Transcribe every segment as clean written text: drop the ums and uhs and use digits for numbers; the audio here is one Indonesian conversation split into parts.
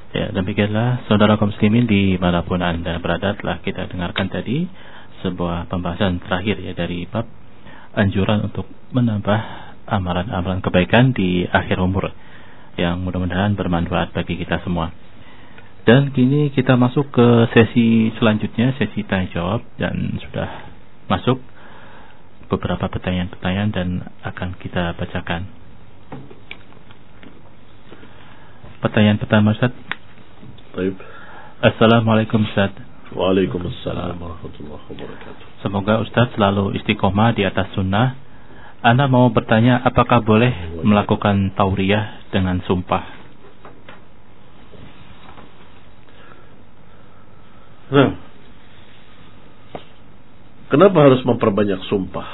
Ya, demikianlah saudara kaum muslimin dimanapun Anda berada, telah kita dengarkan tadi sebuah pembahasan terakhir ya dari bab anjuran untuk menambah amalan-amalan kebaikan di akhir umur, yang mudah-mudahan bermanfaat bagi kita semua. Dan kini kita masuk ke sesi selanjutnya, sesi tanya jawab, dan sudah masuk beberapa pertanyaan-pertanyaan dan akan kita bacakan. Pertanyaan pertama, Ustaz. Baik. Assalamualaikum, Ustaz. Waalaikumsalam warahmatullahi wabarakatuh. Semoga Ustaz selalu istiqomah di atas sunnah. Anda mau bertanya, apakah boleh melakukan tauriyah dengan sumpah? Nah, kenapa harus memperbanyak sumpah?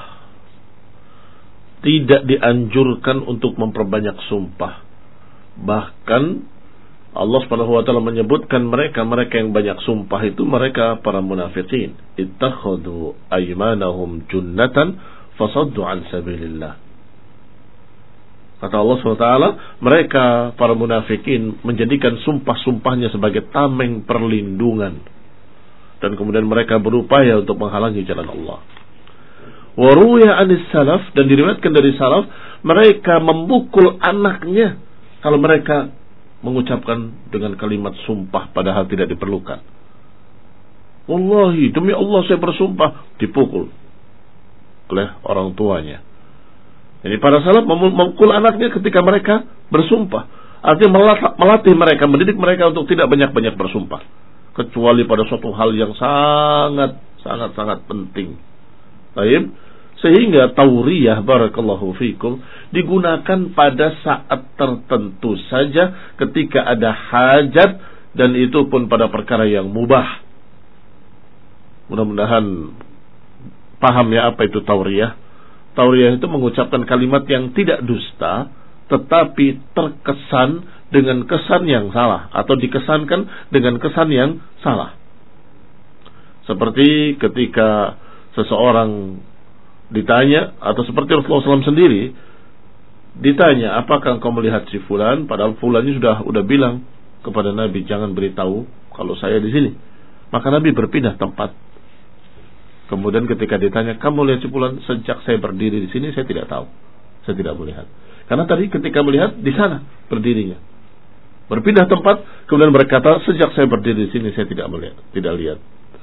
Tidak dianjurkan untuk memperbanyak sumpah. Bahkan Allah Subhanahu wa taala menyebutkan mereka yang banyak sumpah itu mereka para munafikin. Ittakhadhu aymanahum junnatan fasaddu an sabilillah. Kata Allah Subhanahu wa taala, mereka para munafikin menjadikan sumpah-sumpahnya sebagai tameng perlindungan, dan kemudian mereka berupaya untuk menghalangi jalan Allah. Wa ruwiya anis salaf, dan diriwayatkan dari salaf, mereka memukul anaknya kalau mereka mengucapkan dengan kalimat sumpah padahal tidak diperlukan. Wallahi, demi Allah saya bersumpah, dipukul oleh orang tuanya. Jadi para salaf memukul anaknya ketika mereka bersumpah. Artinya melatih mereka, mendidik mereka untuk tidak banyak-banyak bersumpah, kecuali pada suatu hal yang sangat penting. Baik. Sehingga tauriyah, barakallahu fikum, digunakan pada saat tertentu saja ketika ada hajat, dan itu pun pada perkara yang mubah. Mudah-mudahan paham ya apa itu tauriyah. Tauriyah itu mengucapkan kalimat yang tidak dusta, tetapi terkesan dengan kesan yang salah, atau dikesankan dengan kesan yang salah. Seperti ketika seseorang ditanya, atau seperti Rasulullah SAW sendiri ditanya, apakah engkau melihat si fulan, padahal fulannya sudah bilang kepada Nabi, jangan beritahu kalau saya di sini. Maka Nabi berpindah tempat. Kemudian ketika ditanya, kamu lihat si fulan? Sejak saya berdiri di sini saya tidak tahu, saya tidak melihat. Karena tadi ketika melihat di sana berdirinya, berpindah tempat, kemudian berkata, sejak saya berdiri di sini saya tidak melihat, tidak lihat.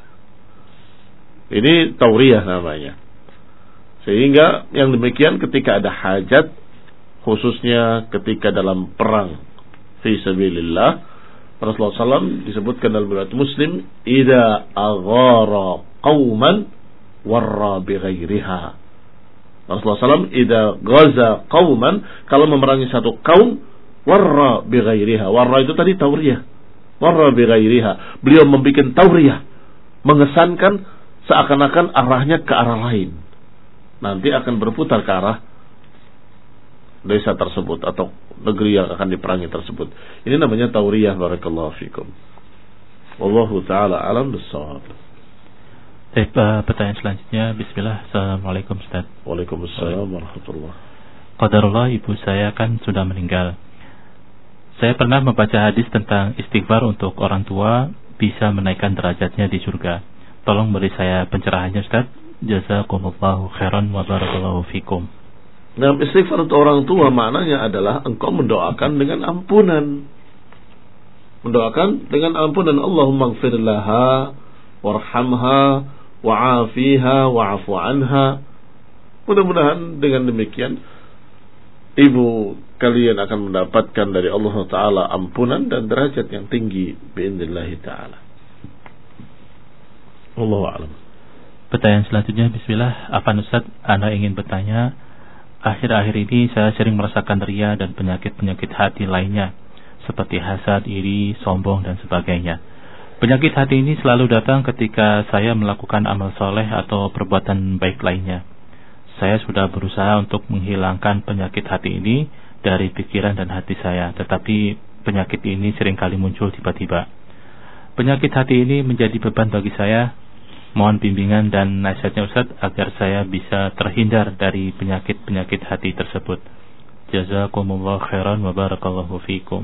Ini tauriyah namanya. Sehingga yang demikian ketika ada hajat, khususnya ketika dalam perang fi sabilillah, Rasulullah SAW disebutkan dalam riwayat Muslim, idza aghara qauman warra bighairiha. Rasulullah SAW idza ghaza qauman, kalau memerangi satu kaum, warra bighairiha. Warra itu tadi tauriyah. Warra bighairiha. Beliau membuat tauriyah, mengesankan seakan-akan arahnya ke arah lain. Nanti akan berputar ke arah desa tersebut atau negeri yang akan diperangi tersebut. Ini namanya tauriyah, barakallahu fikum. Wallahu ta'ala alam bissawab. Baik, pertanyaan selanjutnya. Bismillah. Assalamualaikum, Ustaz. Waalaikumsalam warahmatullahi. Qadarullah, ibu saya kan sudah meninggal. Saya pernah membaca hadis tentang istighfar untuk orang tua bisa menaikkan derajatnya di surga. Tolong beri saya pencerahannya, Ustaz. Jazakumullahu khairan wa barakallahu fikum. Nah, istighfar untuk orang tua maknanya adalah engkau mendoakan dengan ampunan. Mendoakan dengan ampunan. Allahumma ighfir laha warhamha wa'afiha wa'afu anha. Mudah-mudahan dengan demikian ibu kalian akan mendapatkan dari Allah Ta'ala ampunan dan derajat yang tinggi bi'idnillahi ta'ala. Wallahu a'lam. Pertanyaan selanjutnya, bismillah. Afan Ustaz, Anda ingin bertanya, akhir-akhir ini saya sering merasakan ria dan penyakit-penyakit hati lainnya, seperti hasad, iri, sombong, dan sebagainya. Penyakit hati ini selalu datang ketika saya melakukan amal soleh atau perbuatan baik lainnya. Saya sudah berusaha untuk menghilangkan penyakit hati ini dari pikiran dan hati saya, tetapi penyakit ini seringkali muncul tiba-tiba. Penyakit hati ini menjadi beban bagi saya. Mohon bimbingan dan nasihatnya Ustaz agar saya bisa terhindar dari penyakit-penyakit hati tersebut. Jazakumullah khairan wa barakallahu fikum.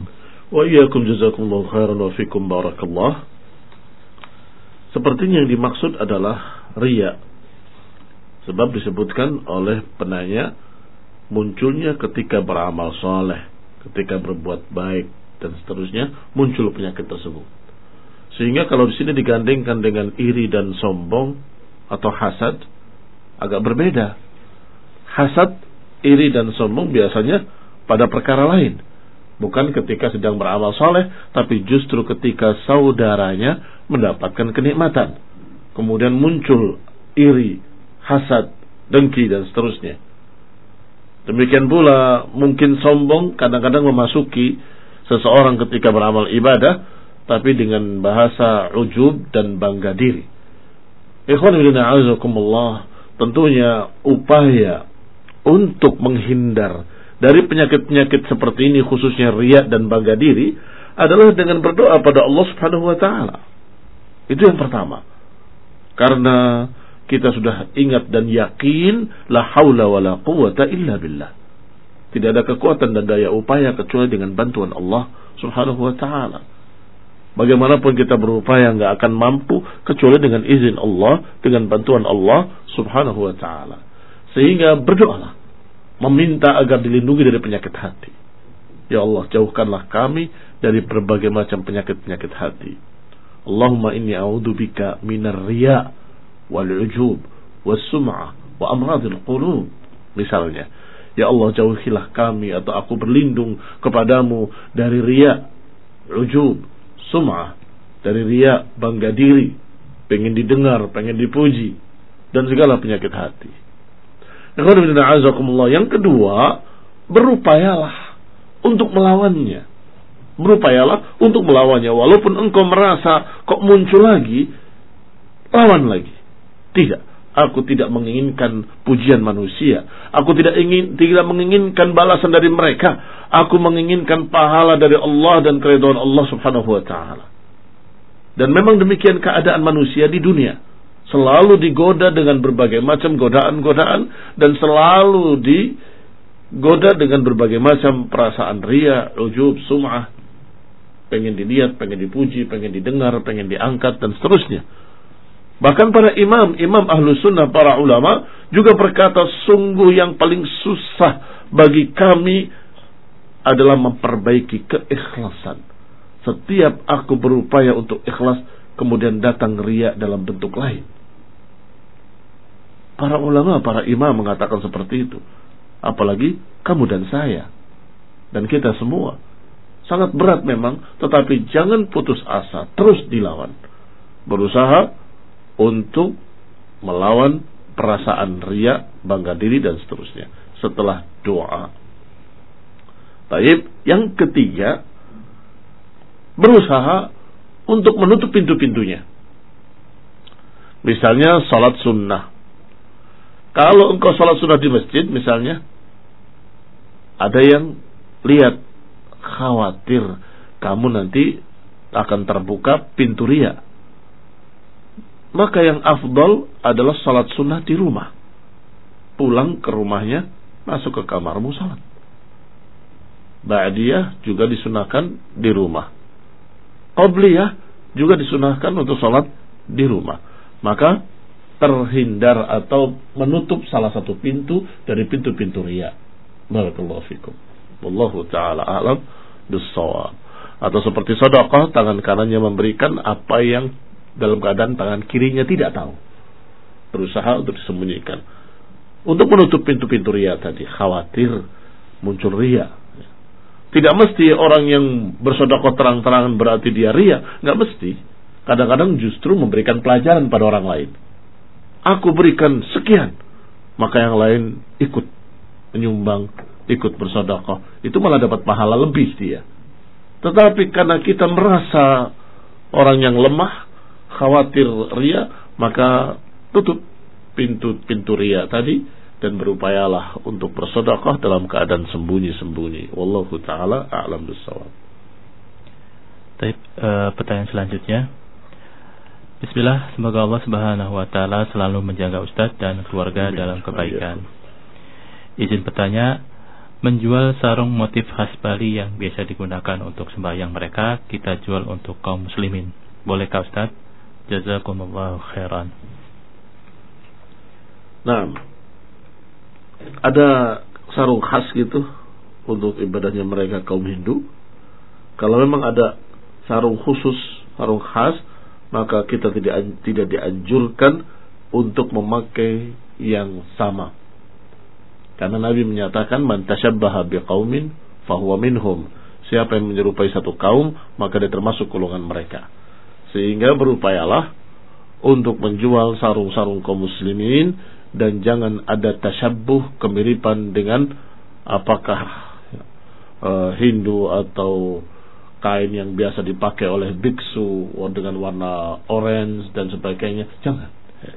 Wa iyyakum jazakumullahu khairan wa fikum barakallah. Sepertinya yang dimaksud adalah riya. Sebab disebutkan oleh penanya munculnya ketika beramal soleh, ketika berbuat baik dan seterusnya muncul penyakit tersebut. Sehingga kalau di sini digandengkan dengan iri dan sombong atau hasad agak berbeda. Hasad, iri dan sombong biasanya pada perkara lain. Bukan ketika sedang beramal soleh, tapi justru ketika saudaranya mendapatkan kenikmatan. Kemudian muncul iri, hasad, dengki, dan seterusnya. Demikian pula mungkin sombong kadang-kadang memasuki seseorang ketika beramal ibadah, tapi dengan bahasa ujub dan bangga diri. Ikhwan fillah azakumullah, tentunya upaya untuk menghindar dari penyakit-penyakit seperti ini, khususnya riya dan bangga diri, adalah dengan berdoa pada Allah Subhanahu wa taala. Itu yang pertama. Karena kita sudah ingat dan yakin la haula wala quwata illa billah. Tidak ada kekuatan dan daya upaya kecuali dengan bantuan Allah Subhanahu wa taala. Bagaimanapun kita berupaya enggak akan mampu kecuali dengan izin Allah, dengan bantuan Allah Subhanahu wa taala. Sehingga berdoalah, meminta agar dilindungi dari penyakit hati. Ya Allah, jauhkanlah kami dari berbagai macam penyakit-penyakit hati. Allahumma inni a'udzubika minar riya wal ujub was sum'ah wa amradil qulub. Misalnya, ya Allah, jauhilah kami atau aku berlindung kepadamu dari riya, ujub, sum'ah, dari riya, bangga diri, pengen didengar, pengen dipuji, dan segala penyakit hati. Yang kedua, berupayalah untuk melawannya. Berupayalah untuk melawannya. Walaupun engkau merasa kok muncul lagi, lawan lagi. Tidak, aku tidak menginginkan pujian manusia. Aku tidak menginginkan balasan dari mereka. Aku menginginkan pahala dari Allah dan keridhaan Allah Subhanahu wa taala. Dan memang demikian keadaan manusia di dunia. Selalu digoda dengan berbagai macam godaan-godaan, dan selalu digoda dengan berbagai macam perasaan riya, ujub, sum'ah. Pengen dilihat, pengen dipuji, pengen didengar, pengen diangkat, dan seterusnya. Bahkan para imam ahlu sunnah, para ulama juga berkata, sungguh yang paling susah bagi kami adalah memperbaiki keikhlasan. Setiap aku berupaya untuk ikhlas, kemudian datang riya dalam bentuk lain. Para ulama, para imam mengatakan seperti itu. Apalagi kamu dan saya. Dan kita semua. Sangat berat memang, tetapi jangan putus asa. Terus dilawan. Berusaha untuk melawan perasaan riya, bangga diri, dan seterusnya. Setelah doa. Baik, yang ketiga, berusaha untuk menutup pintu-pintunya. Misalnya salat sunnah. Kalau engkau salat sunnah di masjid misalnya, ada yang lihat, khawatir kamu nanti akan terbuka pintu riya. Maka yang afdal adalah salat sunnah di rumah. Pulang ke rumahnya, masuk ke kamarmu salat. Ba'diyah juga disunahkan di rumah. Qabliyah juga disunahkan untuk salat di rumah. Maka terhindar atau menutup salah satu pintu dari pintu-pintu riya. Barakallahu fikum. Wallahu ta'ala a'lam bis-shawab. Atau seperti sedekah, tangan kanannya memberikan apa yang dalam keadaan tangan kirinya tidak tahu. Berusaha untuk disembunyikan. Untuk menutup pintu-pintu riya tadi, khawatir muncul riya. Tidak mesti orang yang bersedekah terang-terangan berarti dia riya, enggak mesti. Kadang-kadang justru memberikan pelajaran pada orang lain. Aku berikan sekian, maka yang lain ikut menyumbang, ikut bersedekah. Itu malah dapat pahala lebih dia. Tetapi karena kita merasa orang yang lemah, khawatir riya, maka tutup pintu-pintu riya tadi dan berupayalah untuk bersedekah dalam keadaan sembunyi-sembunyi. Wallahu taala a'lam bis-shawab. Baik, pertanyaan selanjutnya. Bismillah, semoga Allah Subhanahu wa taala selalu menjaga Ustaz dan keluarga dalam kebaikan. Izin bertanya, menjual sarung motif khas Bali yang biasa digunakan untuk sembahyang mereka, kita jual untuk kaum muslimin. Bolehkah Ustaz? Jazakumullahu khairan. Nah, ada sarung khas gitu untuk ibadahnya mereka kaum Hindu. Kalau memang ada sarung khusus, sarung khas, maka kita tidak dianjurkan untuk memakai yang sama. Karena Nabi menyatakan man tasyabbaha biqaumin fahuwa minhum. Siapa yang menyerupai satu kaum, maka dia termasuk golongan mereka. Sehingga berupayalah untuk menjual sarung-sarung kaum muslimin dan jangan ada tasyabbuh, kemiripan dengan apakah Hindu atau kain yang biasa dipakai oleh biksu dengan warna orange dan sebagainya. Jangan.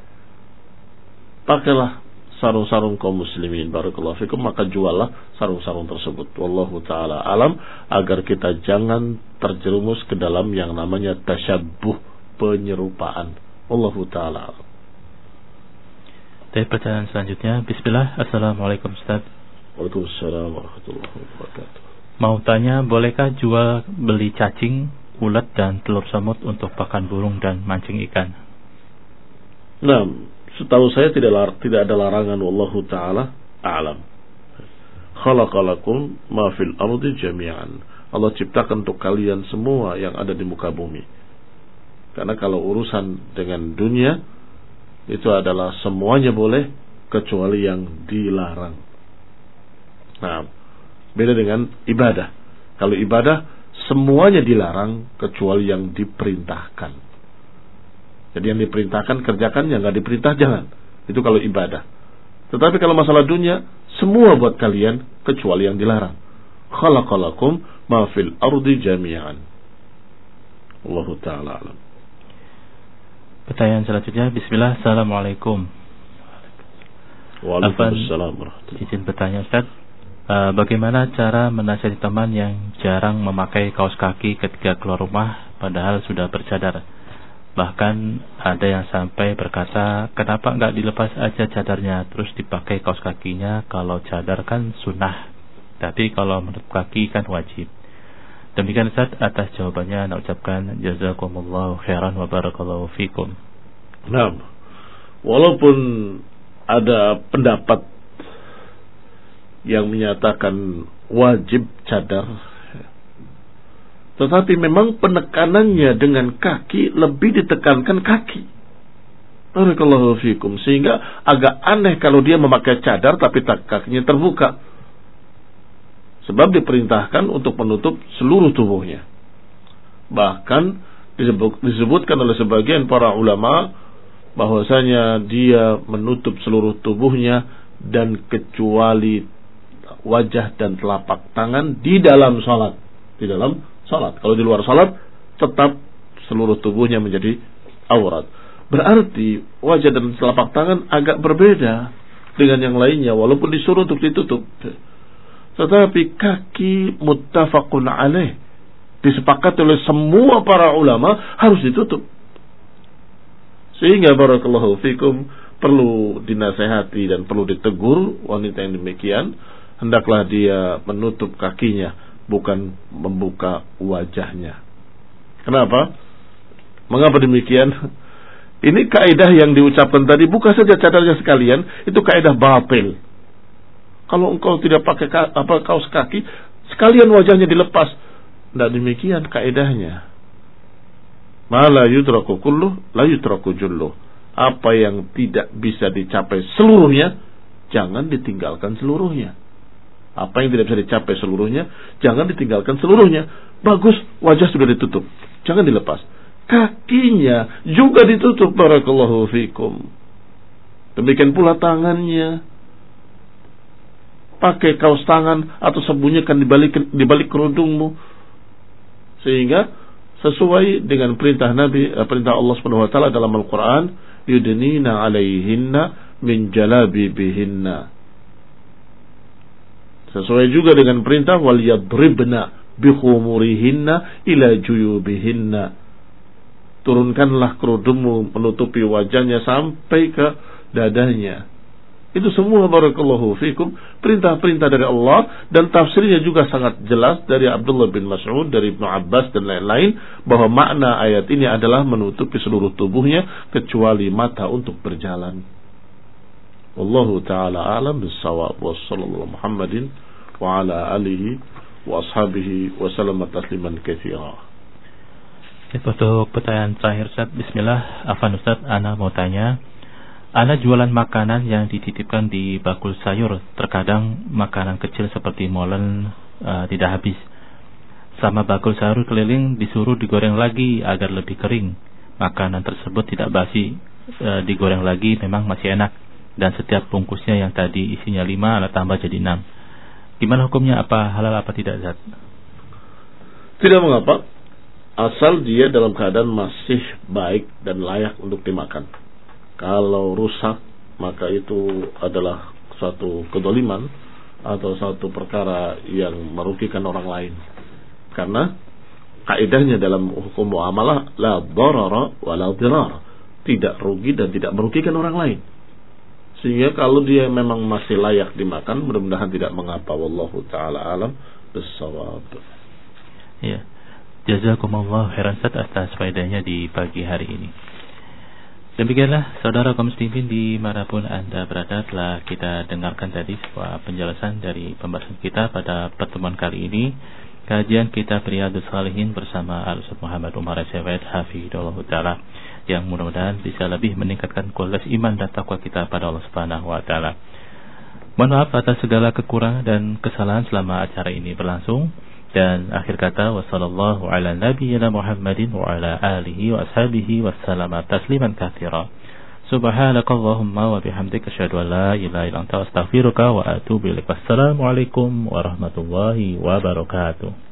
Pakailah sarung-sarung kaum muslimin, barakallahu fikum, maka juallah sarung-sarung tersebut. Wallahu ta'ala alam, agar kita jangan terjerumus ke dalam yang namanya tasyabbuh, penyerupaan. Wallahu ta'ala alam. Dari pertanyaan selanjutnya, bismillah, assalamualaikum Ustaz. Waalaikumsalam warahmatullahi wabarakatuh. Mau tanya, bolehkah jual beli cacing, ulat dan telur semut untuk pakan burung dan mancing ikan? Nah, setahu saya tidak ada larangan, wallahu ta'ala a'lam. Khalaqalakum ma fil ardi jami'an. Allah ciptakan untuk kalian semua yang ada di muka bumi. Karena kalau urusan dengan dunia itu adalah semuanya boleh kecuali yang dilarang. Nah, beda dengan ibadah. Kalau ibadah semuanya dilarang kecuali yang diperintahkan. Jadi yang diperintahkan kerjakan, yang nggak diperintah jangan. Itu kalau ibadah. Tetapi kalau masalah dunia, semua buat kalian kecuali yang dilarang. Khalaqalakum ma fil ardi jami'an. Allahu ta'ala alam. Pertanyaan selanjutnya, bismillah, assalamualaikum. Waalaikumsalam warahmatullahi. Izin bertanya Ustaz, bagaimana cara menasihati teman yang jarang memakai kaos kaki ketika keluar rumah padahal sudah bercadar? Bahkan ada yang sampai berkata, kenapa enggak dilepas aja cadarnya terus dipakai kaos kakinya, kalau cadar kan sunnah, tapi kalau menutup kaki kan wajib. Demikian Ustaz, atas jawabannya saya ucapkan jazakumullahu khairan wa barakallahu fikum. Nah, walaupun ada pendapat yang menyatakan wajib cadar, tetapi memang penekanannya dengan kaki lebih ditekankan kaki. Barakallahu fikum. Sehingga agak aneh kalau dia memakai cadar tapi kakinya terbuka. Sebab diperintahkan untuk menutup seluruh tubuhnya. Bahkan disebutkan oleh sebagian para ulama bahwasanya dia menutup seluruh tubuhnya dan kecuali wajah dan telapak tangan di dalam salat. Di dalam salat. Kalau di luar salat tetap seluruh tubuhnya menjadi aurat. Berarti wajah dan telapak tangan agak berbeda dengan yang lainnya walaupun disuruh untuk ditutup. Tetapi kaki muttafaqun alaih, disepakati oleh semua para ulama harus ditutup. Sehingga barakallahu fikum perlu dinasehati dan perlu ditegur wanita yang demikian, hendaklah dia menutup kakinya, bukan membuka wajahnya. Kenapa? Mengapa demikian? Ini kaidah yang diucapkan tadi, buka saja cadarnya sekalian, itu kaidah batil. Kalau engkau tidak pakai kaos kaki, sekalian wajahnya dilepas. Tidak demikian kaidahnya. Ma la yudraku kulluh, la yudraku julluh. Apa yang tidak bisa dicapai seluruhnya, jangan ditinggalkan seluruhnya. Apa yang tidak bisa dicapai seluruhnya, jangan ditinggalkan seluruhnya. Bagus, wajah sudah ditutup, jangan dilepas. Kakinya juga ditutup, barakallahu fikum. Demikian pula tangannya. Pakai kaos tangan atau sembunyikan di balik kerudungmu, sehingga sesuai dengan perintah Nabi, perintah Allah Subhanahu wa taala dalam Al-Qur'an, yudnina 'alaihinna min jalabibihinna. Sesuai juga dengan perintah wal yadribna bi khumurihinna ila juyubihinna. Turunkanlah kerudungmu menutupi wajahnya sampai ke dadanya. Itu semua barakallahu fikum perintah-perintah dari Allah, dan tafsirnya juga sangat jelas dari Abdullah bin Mas'ud, dari Ibnu Abbas dan lain-lain, bahwa makna ayat ini adalah menutupi seluruh tubuhnya kecuali mata untuk berjalan. Wallahu ta'ala a'lam bis-shawab. Wa sallallahu Muhammadin wa ala alihi wa ashabihi wa sallama tasliman katsira. Untuk pertanyaan terakhir Ustaz, bismillah, afan Ustaz, ana mau tanya, ana jualan makanan yang dititipkan di bakul sayur. Terkadang makanan kecil seperti molen tidak habis. Sama bakul sayur keliling disuruh digoreng lagi agar lebih kering. Makanan tersebut tidak basi, digoreng lagi memang masih enak. Dan setiap bungkusnya yang tadi isinya 5 ana tambah jadi 6. Gimana hukumnya, apa halal apa tidak, Zat? Tidak mengapa, asal dia dalam keadaan masih baik dan layak untuk dimakan. Kalau rusak, maka itu adalah suatu kedoliman atau suatu perkara yang merugikan orang lain. Karena kaidahnya dalam hukum muamalah, la darara wa la dirar, tidak rugi dan tidak merugikan orang lain. Sehingga kalau dia memang masih layak dimakan, mudah-mudahan tidak mengapa. Wallahu ta'ala alam bis-shawab. Ya, jazakumullah khairan atas faedahnya di pagi hari ini. Demikianlah saudara kaum muslimin dimanapun Anda berada, telah kita dengarkan tadi sebuah penjelasan dari pembahasan kita pada pertemuan kali ini, kajian kitab Riyadhus Shalihin bersama Al-Ustaz Muhammad Umar Syawed hafizahullah taala, yang mudah-mudahan bisa lebih meningkatkan kualitas iman dan takwa kita pada Allah Subhanahu wa taala. Mohon maaf atas segala kekurangan dan kesalahan selama acara ini berlangsung. Dan akhir kata, wassallallahu ala nabiyyina Muhammadin wa ala alihi wa ashabihi wa sallama tasliman katsira. Subhanakallahumma wa bihamdika asyhadu an la ilaha illa anta astaghfiruka wa atubu ilaik. Wassalamu alaikum warahmatullahi wabarakatuh.